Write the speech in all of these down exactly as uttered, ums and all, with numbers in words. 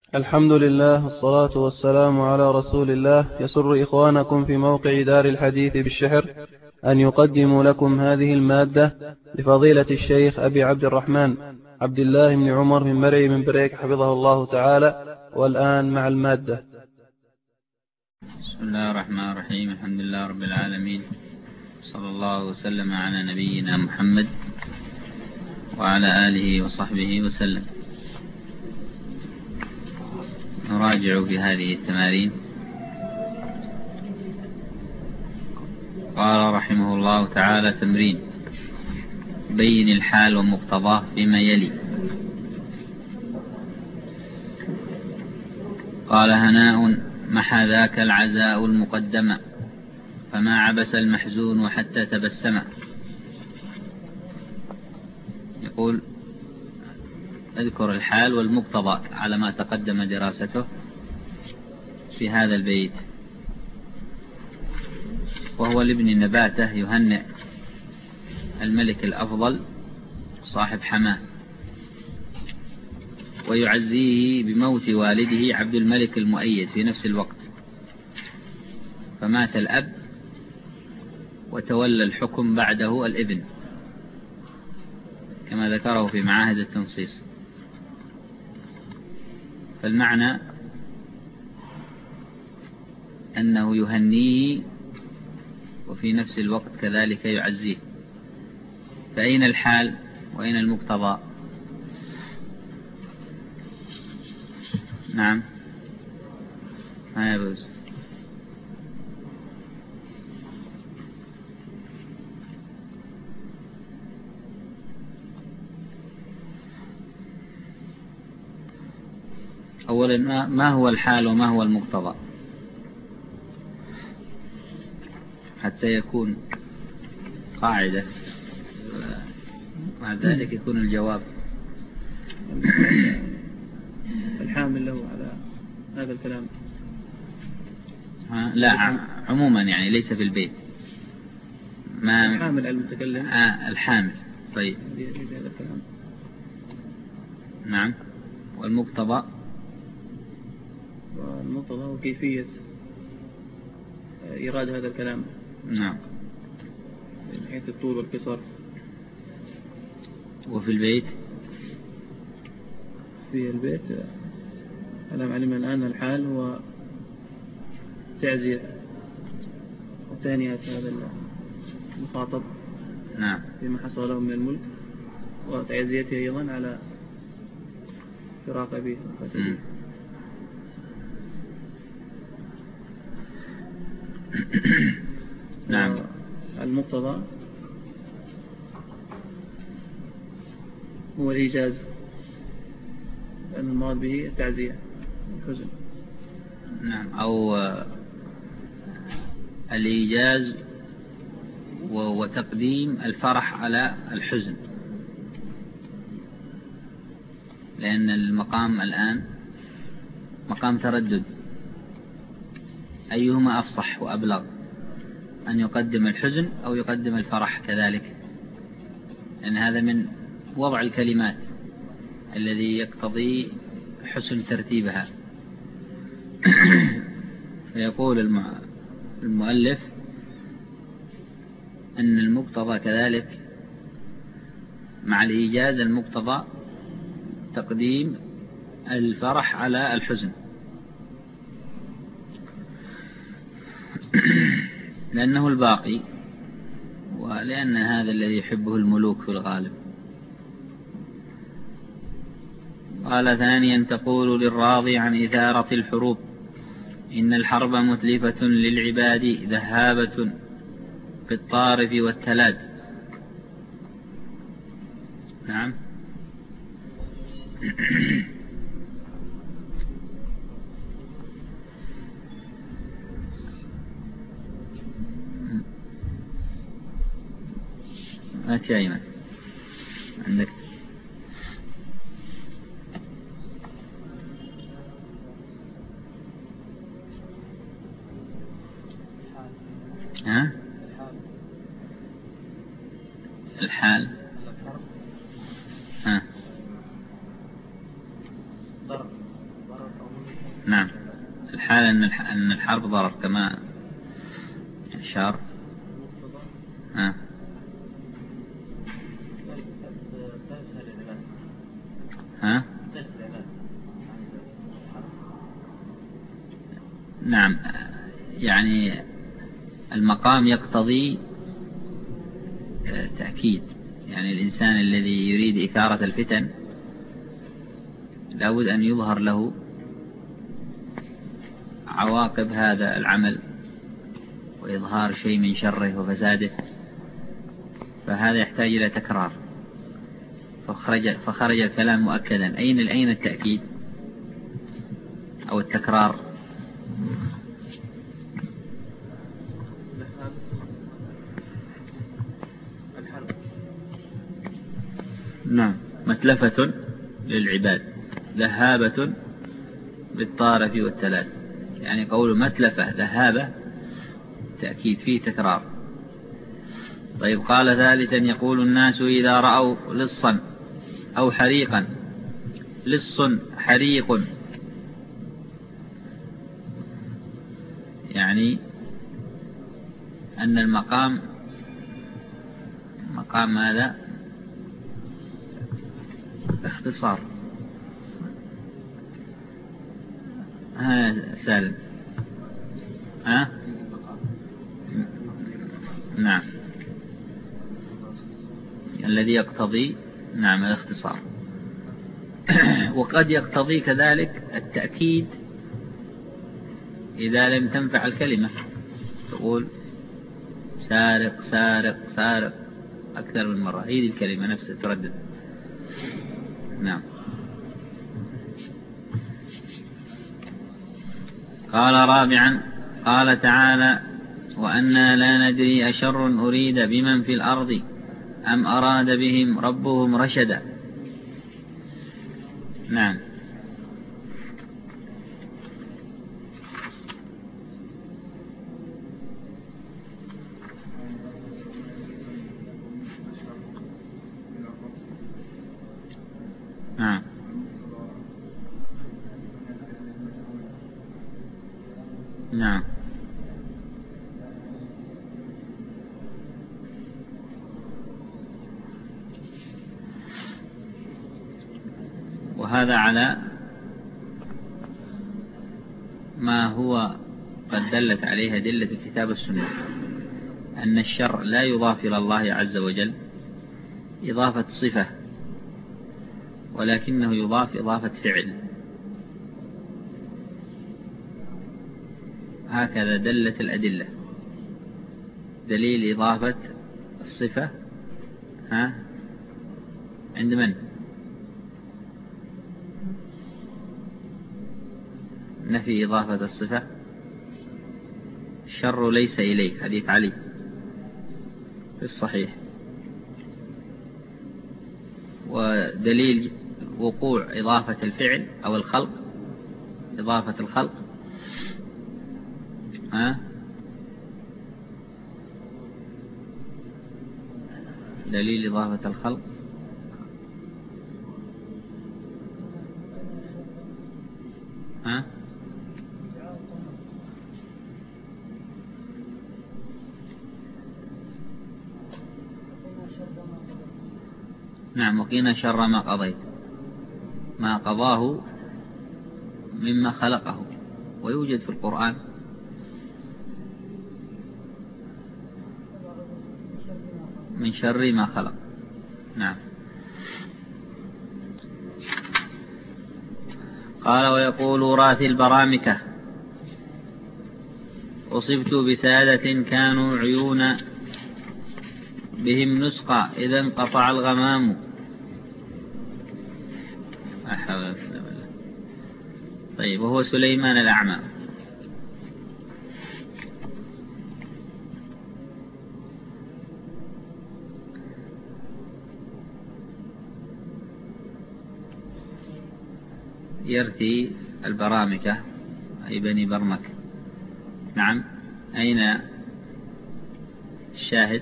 الحمد لله والصلاة والسلام على رسول الله. يسر إخوانكم في موقع دار الحديث بالشحر أن يقدموا لكم هذه المادة لفضيلة الشيخ أبي عبد الرحمن عبد الله بن عمر من مرعي من بريك حفظه الله تعالى. والآن مع المادة. بسم الله الرحمن الرحيم. الحمد لله رب العالمين، صلى الله وسلم على نبينا محمد وعلى آله وصحبه وسلم. نراجع في هذه التمارين. قال رحمه الله تعالى: تمرين: بين الحال ومقتضاه فيما يلي. قال: هناء محى ذاك العزاء المقدم، فما عبس المحزون حتى تبسم. يقول: اذكر الحال والمقتضى على ما تقدم دراسته في هذا البيت. وهو لابن نباته يهنئ الملك الأفضل صاحب حماه، ويعزيه بموت والده عبد الملك المؤيد في نفس الوقت، فمات الأب وتولى الحكم بعده الابن، كما ذكره في معاهد التنصيص. فالمعنى أنه يهنيه وفي نفس الوقت كذلك يعزيه. فأين الحال وأين المقتضى؟ نعم، ما يجوز. أولا، ما هو الحال وما هو المقتضى حتى يكون قاعدة، مع ذلك يكون الجواب. الحامل له على هذا الكلام. لا، عموما يعني ليس في البيت. ما الحامل على المتكلم. آه الحامل. طيب، هذا الكلام. نعم. والمقتضى والمقتضى وكيفية إيراد هذا الكلام. نعم، من حيث الطول والقصر. وفي البيت في البيت أنا علم الآن الحال هو تعزية وتهنئة هذا المخاطب نعم بما حصل له من الملك، وتعزيته أيضا على فراق أبيه. نعم. المقتضى هو الإيجاز، لأن المراد به التعزية والحزن. نعم، أو الإيجاز وتقديم الفرح على الحزن، لأن المقام الآن مقام تردد، أيهما أفصح وأبلغ، أن يقدم الحزن أو يقدم الفرح كذلك، لأن هذا من وضع الكلمات الذي يقتضي حسن ترتيبها. فيقول المؤلف أن المقتضى كذلك مع الإيجاز، المقتضى تقديم الفرح على الحزن، لأنه الباقي، ولأن هذا الذي يحبه الملوك في الغالب. قال: ثانيا، تقول للراضي عن إثارة الحروب: إن الحرب متلفة للعباد ذهابة في الطارف والتلاد. نعم. أتي أيمن عندك. ها؟ الحال. ها؟ ضرر ضرر نعم، الحال أن الحرب ضرر كما أشار. ها ها نعم، يعني المقام يقتضي تأكيد، يعني الإنسان الذي يريد إثارة الفتن لابد أن يظهر له عواقب هذا العمل وإظهار شيء من شره وفساده، فهذا يحتاج إلى تكرار. فخرج, فخرج الكلام مؤكدا. أين أين التأكيد أو التكرار؟ نعم، متلفة للعباد، ذهابة بالطارف والتلات. يعني قول متلفة ذهابة تأكيد فيه تكرار. طيب، قال ثالثا يقول الناس إذا رأوا لصا أو حريقا. لص حريق، يعني أن المقام مقام هذا اختصار. ها سالم. ها نعم، الذي يقتضي نعم الاختصار. وقد يقتضي كذلك التأكيد إذا لم تنفع الكلمة، تقول سارق سارق سارق أكثر من مرة، هذه الكلمة نفسها تردد. نعم. قال رابعا، قال تعالى وأنا لا ندري أشر أريد بمن في الأرض أم أراد بهم ربهم رشدا. نعم. نعم. نعم. وهذا على ما هو قد دلت عليه أدلة الكتاب والسنة، أن الشر لا يضاف إلى الله عز وجل إضافة صفة، ولكنه يضاف إضافة فعل. هكذا دلت الأدلة. دليل إضافة الصفة ها عند من؟ نفي إضافة الصفة. الشر ليس إليك، حديث علي في الصحيح. ودليل وقوع إضافة الفعل أو الخلق، إضافة الخلق ها دليل إضافة الخلق ها نعم. وقينا شر ما قضيت، ما قضاه مما خلقه، ويوجد في القرآن. من شر ما خلق. نعم. قال ويقول راثي البرامكة أصبت بسادة كانوا عيون بهم نسقى إذا انقطع الغمام. طيب، وهو سليمان الأعمى. يرثي البرامكة أي بني برمك. نعم. أين الشاهد؟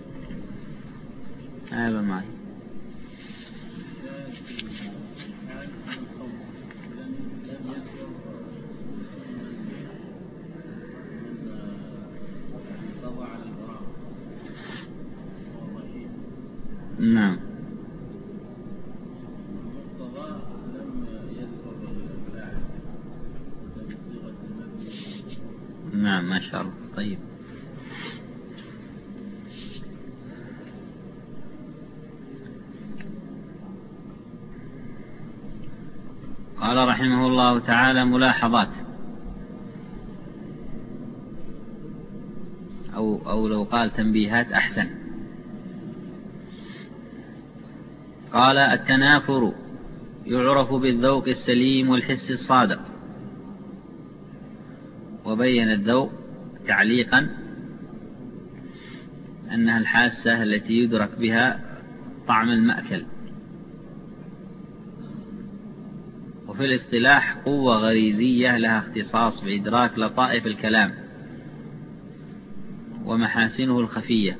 هذا معي. نعم ما شاء الله. طيب. قال رحمه الله تعالى: ملاحظات، أو, أو لو قال تنبيهات أحسن. قال: التنافر يعرف بالذوق السليم والحس الصادق. وبين الذوق تعليقا أنها الحاسة التي يدرك بها طعم المأكل. وفي الاصطلاح قوة غريزية لها اختصاص بإدراك لطائف الكلام ومحاسنه الخفية،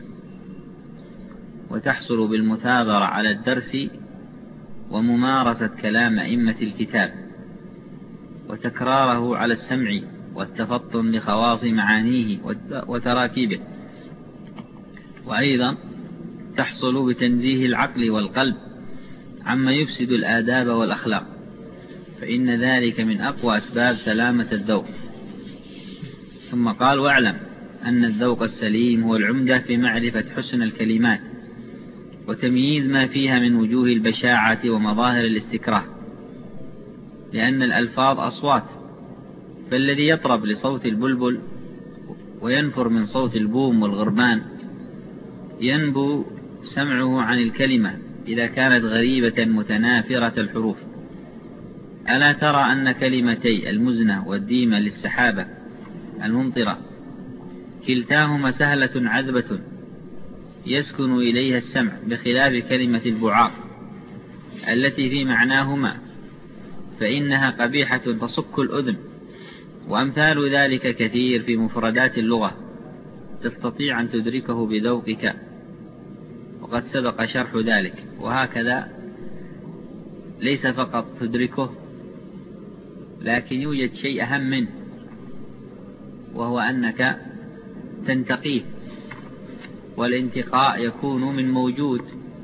وتحصل بالمثابرة على الدرس وممارسة كلام أئمة الكتاب، وتكراره على السمع، والتفطن لخواص معانيه وتراكيبه. وأيضا تحصل بتنزيه العقل والقلب عما يفسد الآداب والأخلاق، فإن ذلك من أقوى أسباب سلامة الذوق. ثم قال: واعلم أن الذوق السليم هو العمدة في معرفة حسن الكلمات وتمييز ما فيها من وجوه البشاعة ومظاهر الاستكراه، لأن الألفاظ أصوات، فالذي يطرب لصوت البلبل وينفر من صوت البوم والغربان ينبو سمعه عن الكلمة إذا كانت غريبة متنافرة الحروف. ألا ترى أن كلمتي المزنة والديمة للسحابة الممطرة كلتاهما سهلة عذبة يسكن إليها السمع، بخلاف كلمة البعاق التي في معناهما فإنها قبيحة تصك الأذن. وأمثال ذلك كثير في مفردات اللغة تستطيع أن تدركه بذوقك، وقد سبق شرح ذلك. وهكذا ليس فقط تدركه، لكن يوجد شيء أهم منه، وهو أنك تنتقيه، والانتقاء يكون من موجود.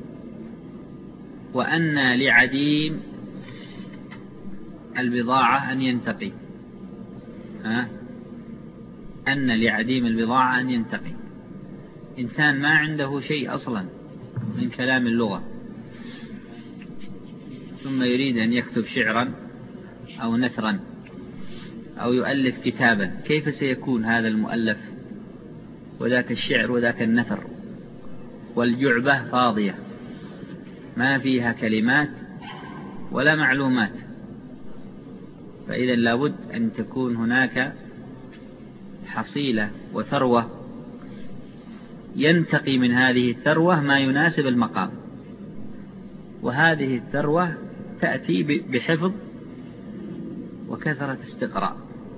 وأن لعديم البضاعة أن ينتقي، ها؟ أن لعديم البضاعة أن ينتقي. إنسان ما عنده شيء أصلا من كلام اللغة، ثم يريد أن يكتب شعرا أو نثرا أو يؤلف كتابا، كيف سيكون هذا المؤلف وذاك الشعر وذاك النثر؟ والجعبة فاضية ما فيها كلمات ولا معلومات. فإذا لابد أن تكون هناك حصيلة وثروة ينتقي من هذه الثروة ما يناسب المقام. وهذه الثروة تأتي بحفظ وكثرة استقراء،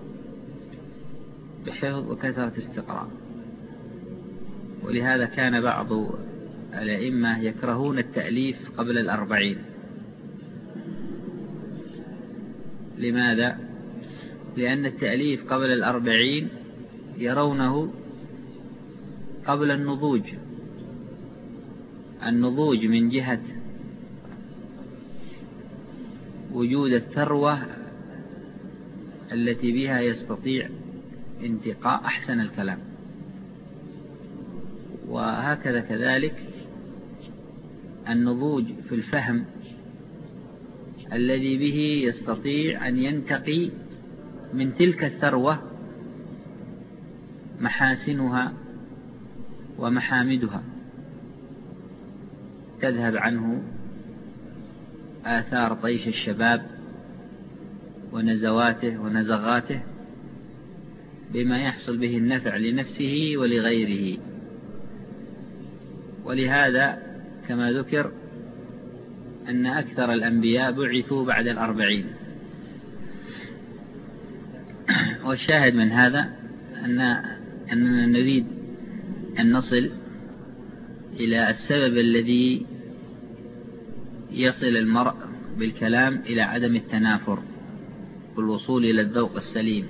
بحفظ وكثرة استقراء. ولهذا كان بعض الأئمة يكرهون التأليف قبل الأربعين. لماذا؟ لأن التأليف قبل الأربعين يرونه قبل النضوج. النضوج من جهة وجود الثروة التي بها يستطيع انتقاء أحسن الكلام. وهكذا كذلك النضوج في الفهم الذي به يستطيع أن ينتقي من تلك الثروة محاسنها ومحامدها، تذهب عنه آثار طيش الشباب ونزواته ونزغاته بما يحصل به النفع لنفسه ولغيره. ولهذا كما ذكر أن أكثر الأنبياء بعثوا بعد الأربعين. والشاهد من هذا أن أننا نريد أن نصل إلى السبب الذي يصل المرء بالكلام إلى عدم التنافر والوصول إلى الذوق السليم.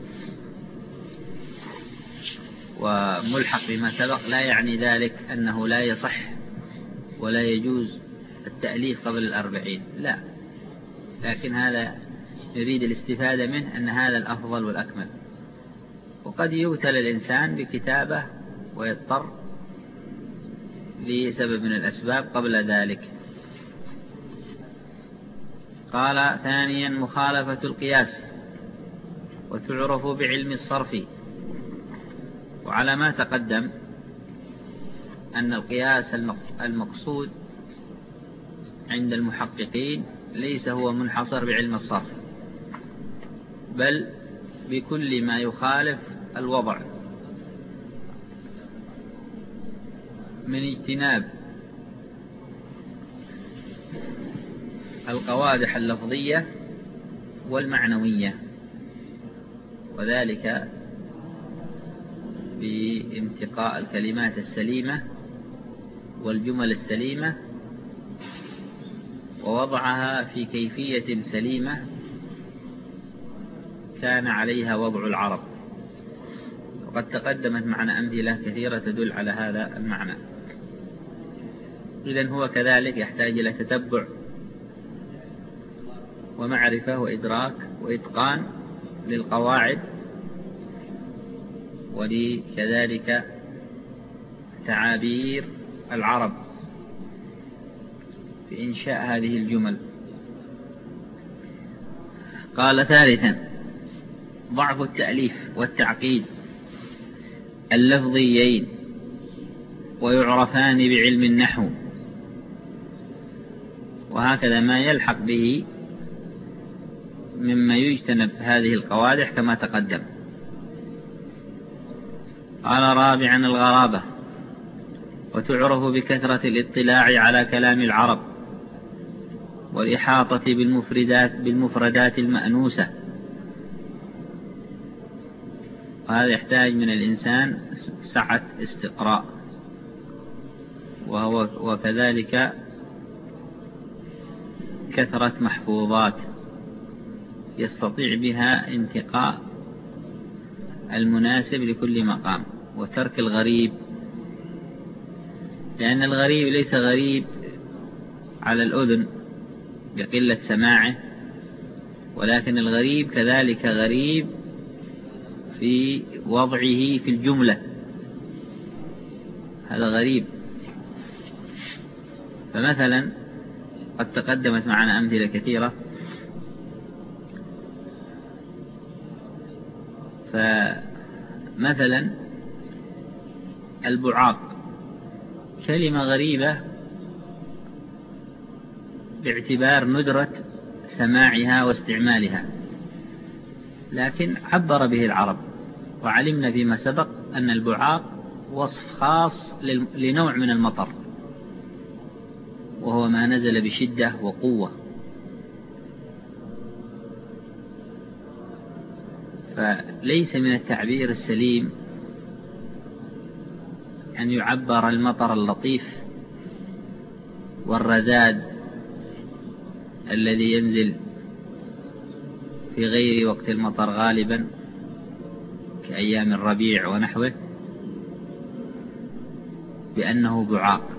وملحق بما سبق لا يعني ذلك أنه لا يصح ولا يجوز التأليف قبل الأربعين، لا، لكن هذا نريد الاستفادة منه أن هذا الأفضل والأكمل. وقد يبتلى الإنسان بكتابة ويضطر لسبب من الأسباب قبل ذلك. قال ثانيا مخالفة القياس، وتعرف بعلم الصرف. وعلى ما تقدم أن القياس المقصود عند المحققين ليس هو منحصر بعلم الصرف، بل بكل ما يخالف الوضع من اجتناب القوادح اللفظية والمعنوية، وذلك بانتقاء الكلمات السليمة والجمل السليمة ووضعها في كيفية سليمة كان عليها وضع العرب. وقد تقدمت معنا أمثلة كثيرة تدل على هذا المعنى. إذن هو كذلك يحتاج إلى تتبع ومعرفة وإدراك وإتقان للقواعد، ولكذلك تعابير العرب في إنشاء هذه الجمل. قال ثالثا ضعف التأليف والتعقيد اللفظيين، ويعرفان بعلم النحو، وهكذا ما يلحق به مما يجتنب هذه القوادح كما تقدم. قال رابعا الغرابة، وتعرف بكثرة الاطلاع على كلام العرب والإحاطة بالمفردات بالمفردات المأنوسة، وهذا يحتاج من الإنسان سعة استقراء، وهو وكذلك كثرة محفوظات يستطيع بها انتقاء المناسب لكل مقام، وترك الغريب، لأن الغريب ليس غريب على الأذن بقلة سماعه، ولكن الغريب كذلك غريب في وضعه في الجملة، هذا غريب. فمثلا قد تقدمت معنا أمثلة كثيرة، فمثلا البعاق كلمة غريبة باعتبار ندرة سماعها واستعمالها، لكن عبر به العرب، وعلمنا فيما سبق أن البعاق وصف خاص لنوع من المطر، وهو ما نزل بشدة وقوة. فليس من التعبير السليم أن يعبر المطر اللطيف والرذاذ الذي ينزل في غير وقت المطر غالبا كأيام الربيع ونحوه بأنه بعاق،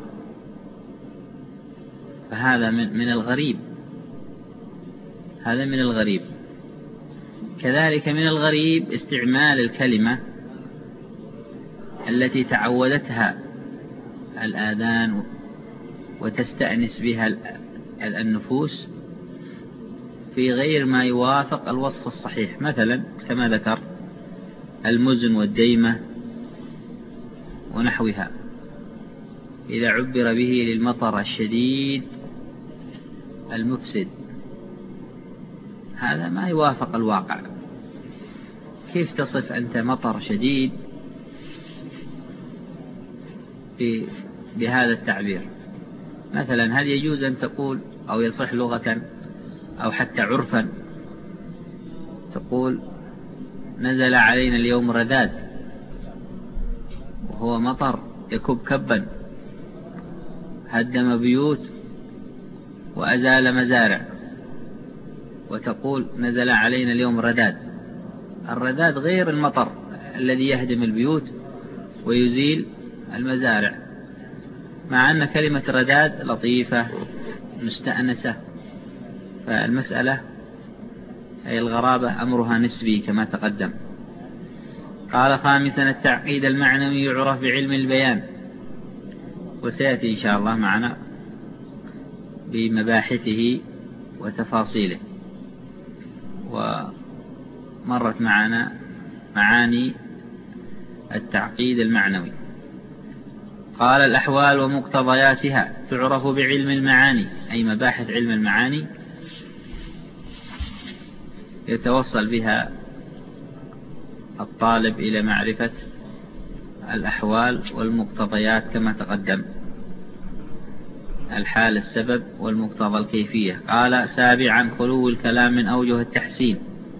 فهذا من من الغريب، هذا من الغريب. كذلك من الغريب استعمال الكلمة التي تعودتها الآذان وتستأنس بها النفوس في غير ما يوافق الوصف الصحيح، مثلا كما ذكر المزن والديمة ونحوها، إذا عبر به للمطر الشديد المفسد، هذا ما يوافق الواقع. كيف تصف أنت مطر شديد بهذا التعبير؟ مثلا هل يجوز أن تقول أو يصح لغة أو حتى عرفا تقول نزل علينا اليوم رذاذ، وهو مطر يكب كبا هدم بيوت وأزال مزارع، وتقول نزل علينا اليوم رذاذ؟ الرذاذ غير المطر الذي يهدم البيوت ويزيل المزارع، مع أن كلمة رذاذ لطيفة مستأنسة. فالمسألة أي الغرابة أمرها نسبي كما تقدم. قال خامسا التعقيد المعنوي يعرف بعلم البيان، وسيأتي إن شاء الله معنا بمباحثه وتفاصيله. ومرت معنا معاني التعقيد المعنوي. قال الأحوال ومقتضياتها تعرف بعلم المعاني، أي مباحث علم المعاني يتوصل بها الطالب إلى معرفة الأحوال والمقتضيات كما تقدم، الحال السبب والمقتضى الكيفية. قال سابعا خلو الكلام من أوجه التحسين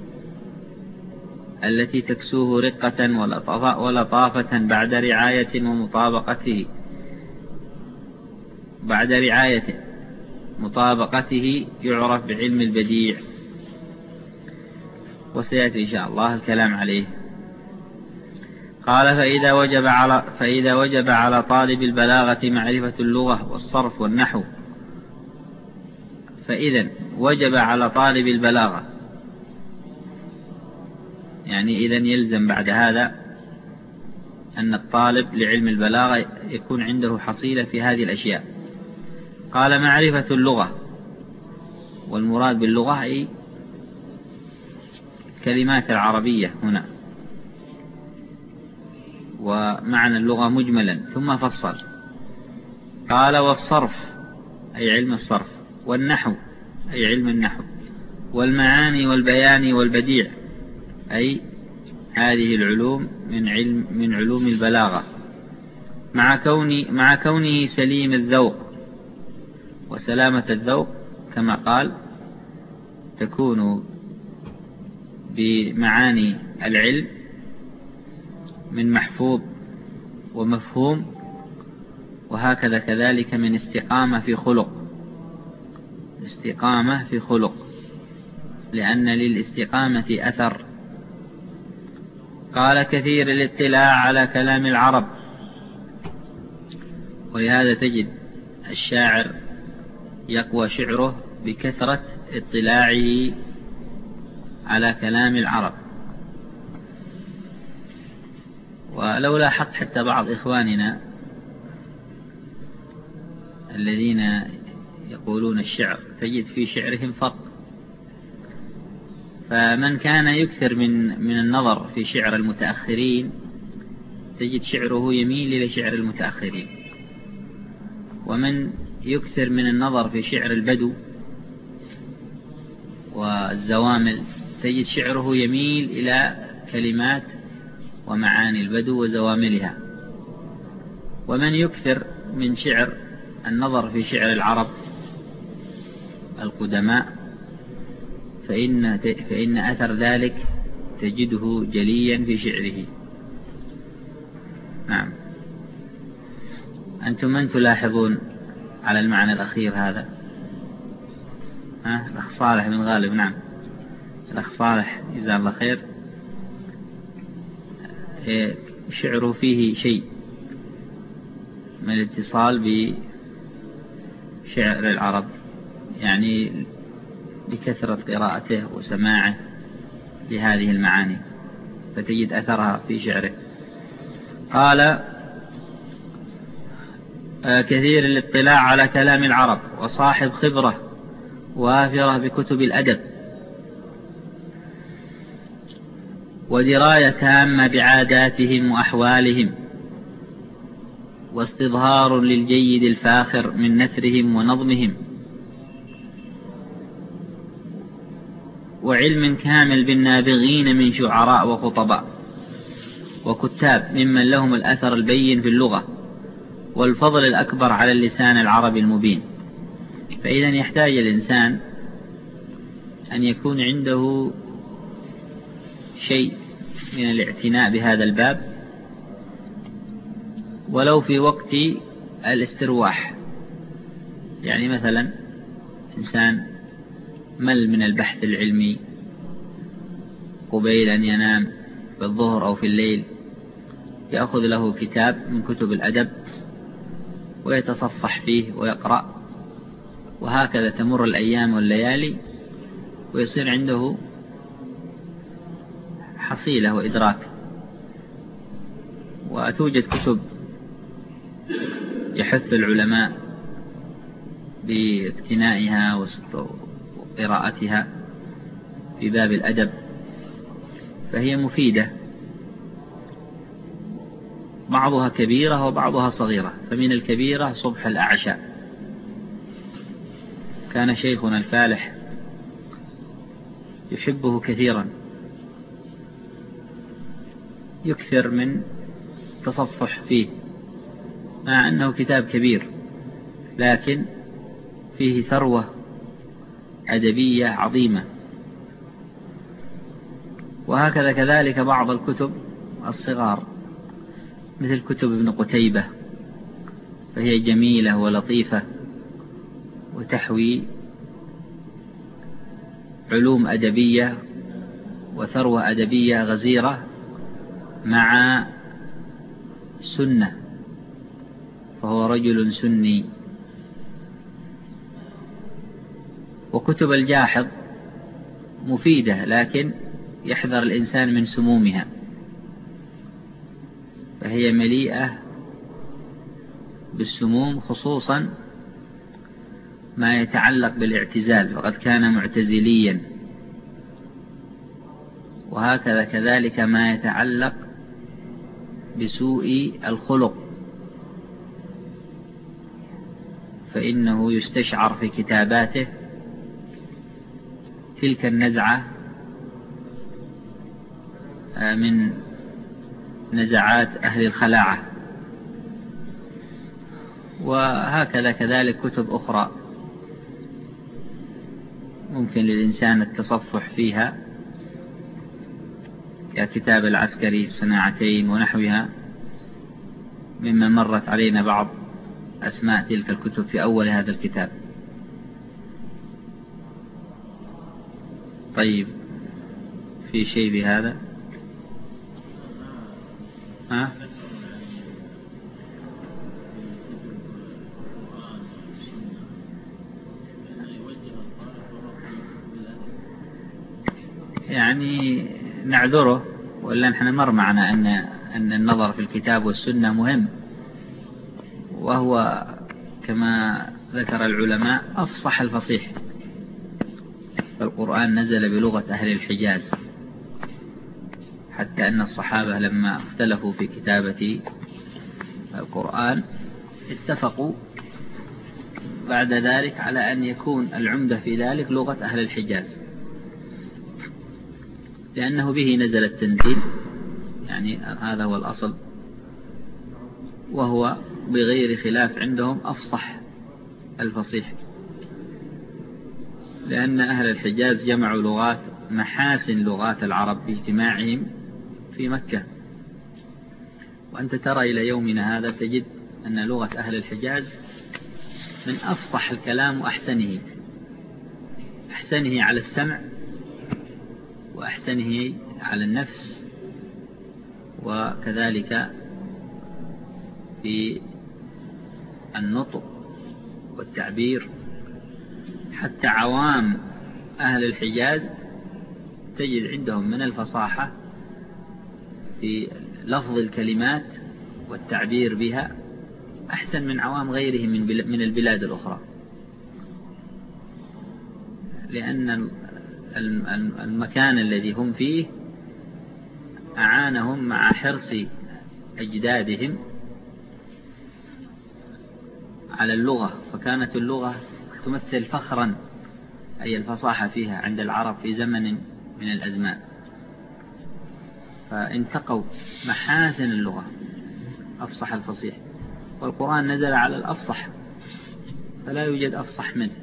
التي تكسوه رقة ولطافة بعد رعاية ومطابقته بعد رعاية مطابقته يعرف بعلم البديع، وسيأتي إن شاء الله الكلام عليه. قال فإذا وجب على فإذا وجب على طالب البلاغة معرفة اللغة والصرف والنحو فإذا وجب على طالب البلاغة، يعني إذا يلزم بعد هذا أن الطالب لعلم البلاغة يكون عنده حصيلة في هذه الأشياء. قال معرفة اللغة، والمراد باللغة أي كلمات العربية هنا، ومعنى اللغة مجملا ثم فصل. قال والصرف أي علم الصرف، والنحو أي علم النحو، والمعاني والبيان والبديع أي هذه العلوم من علم من علوم البلاغة، مع كون مع كونه سليم الذوق. وسلامة الذوق كما قال تكون بمعاني العلم من محفوظ ومفهوم، وهكذا كذلك من استقامة في خلق استقامة في خلق لأن للاستقامة أثر. قال كثير الاطلاع على كلام العرب، ولهذا تجد الشاعر يقوى شعره بكثرة اطلاعه على كلام العرب. ولو لاحظت حتى بعض إخواننا الذين يقولون الشعر تجد في شعرهم فرق، فمن كان يكثر من من النظر في شعر المتأخرين تجد شعره يميل إلى شعر المتأخرين، ومن يكثر من النظر في شعر البدو والزوامل تجد شعره يميل إلى كلمات ومعاني البدو وزواملها. ومن يكثر من شعر النظر في شعر العرب القدماء فإن, فإن أثر ذلك تجده جليا في شعره. نعم. أنتم من تلاحظون على المعنى الأخير هذا؟ ها؟ الأخ صالح بن غالب. نعم الأخ صالح جزاه الله خير شعره فيه شيء من الاتصال بشعر العرب، يعني لكثرة قراءته وسماعه لهذه المعاني فتجد أثرها في شعره. قال كثير الاطلاع على كلام العرب، وصاحب خبرة وافرة بكتب الأدب، ودراية تامة بعاداتهم وأحوالهم، واستظهار للجيد الفاخر من نثرهم ونظمهم، وعلم كامل بالنابغين من شعراء وخطباء وكتاب ممن لهم الأثر البين في اللغة والفضل الأكبر على اللسان العربي المبين. فإذا يحتاج الإنسان أن يكون عنده شيء من الاعتناء بهذا الباب ولو في وقت الاسترواح. يعني مثلا إنسان مل من البحث العلمي قبيل أن ينام بالظهر أو في الليل يأخذ له كتاب من كتب الأدب ويتصفح فيه ويقرأ، وهكذا تمر الأيام والليالي ويصير عنده حصيلة وإدراك وتوجد كتب يحث العلماء باقتنائها وقراءتها في باب الأدب، فهي مفيدة، بعضها كبيرة وبعضها صغيرة. فمن الكبيرة صبح الأعشى، كان شيخنا الفالح يحبه كثيرا، يكثر من تصفح فيه، مع أنه كتاب كبير لكن فيه ثروة أدبية عظيمة. وهكذا كذلك بعض الكتب الصغار مثل كتب ابن قتيبة، فهي جميلة ولطيفة وتحوي علوم أدبية وثروة أدبية غزيرة مع سنة، فهو رجل سني. وكتب الجاحظ مفيدة لكن يحذر الإنسان من سمومها، فهي مليئة بالسموم، خصوصا ما يتعلق بالاعتزال، وقد كان معتزليا. وهكذا كذلك ما يتعلق بسوء الخلق، فإنه يستشعر في كتاباته تلك النزعة من نزعات أهل الخلاعة. وهكذا كذلك كتب أخرى ممكن للإنسان التصفح فيها، ككتاب العسكري الصناعتين ونحوها، مما مرت علينا بعض أسماء تلك الكتب في أول هذا الكتاب. طيب، في شيء بهذا؟ ها؟ يعني نعذره، ولا نحن مر معنا أن أن النظر في الكتاب والسنة مهم، وهو كما ذكر العلماء أفصح الفصيح. فالقرآن نزل بلغة أهل الحجاز، حتى أن الصحابة لما اختلفوا في كتابة القرآن اتفقوا بعد ذلك على أن يكون العمدة في ذلك لغة أهل الحجاز، لأنه به نزل التنزيل، يعني هذا هو الأصل، وهو بغير خلاف عندهم أفصح الفصيح، لأن أهل الحجاز جمعوا لغات محاسن لغات العرب باجتماعهم في مكة. وأنت ترى إلى يومنا هذا تجد أن لغة أهل الحجاز من أفصح الكلام وأحسنه، أحسنه على السمع وأحسنه على النفس، وكذلك في النطق والتعبير. حتى عوام أهل الحجاز تجد عندهم من الفصاحة في لفظ الكلمات والتعبير بها أحسن من عوام غيرهم من البلاد الأخرى، لأن المكان الذي هم فيه أعانهم مع حرص أجدادهم على اللغة، فكانت اللغة تمثل فخرا، أي الفصاحة فيها عند العرب في زمن من الأزمان، فانتقوا محاسن اللغة، أفصح الفصيح. والقرآن نزل على الأفصح، فلا يوجد أفصح منه،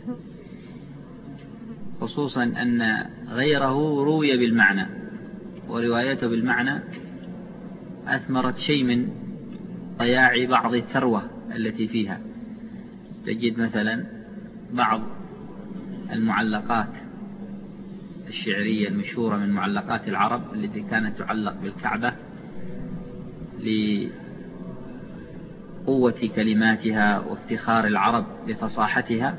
خصوصا أن غيره روي بالمعنى، وروايته بالمعنى أثمرت شيء من ضياع بعض الثروة التي فيها. تجد مثلا بعض المعلقات الشعرية المشهورة من معلقات العرب التي كانت تعلق بالكعبة لقوة كلماتها وافتخار العرب لفصاحتها،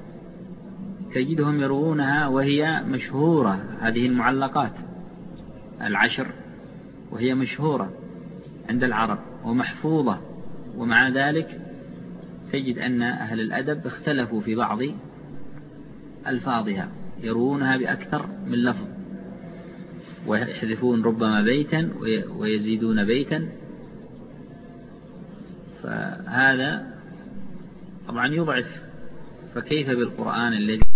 تجدهم يروونها وهي مشهورة، هذه المعلقات العشر وهي مشهورة عند العرب ومحفوظة، ومع ذلك تجد أن أهل الأدب اختلفوا في بعض ألفاظها، يروونها بأكثر من لفظ، ويحذفون ربما بيتا ويزيدون بيتا. فهذا طبعا يضعف، فكيف بالقرآن الذي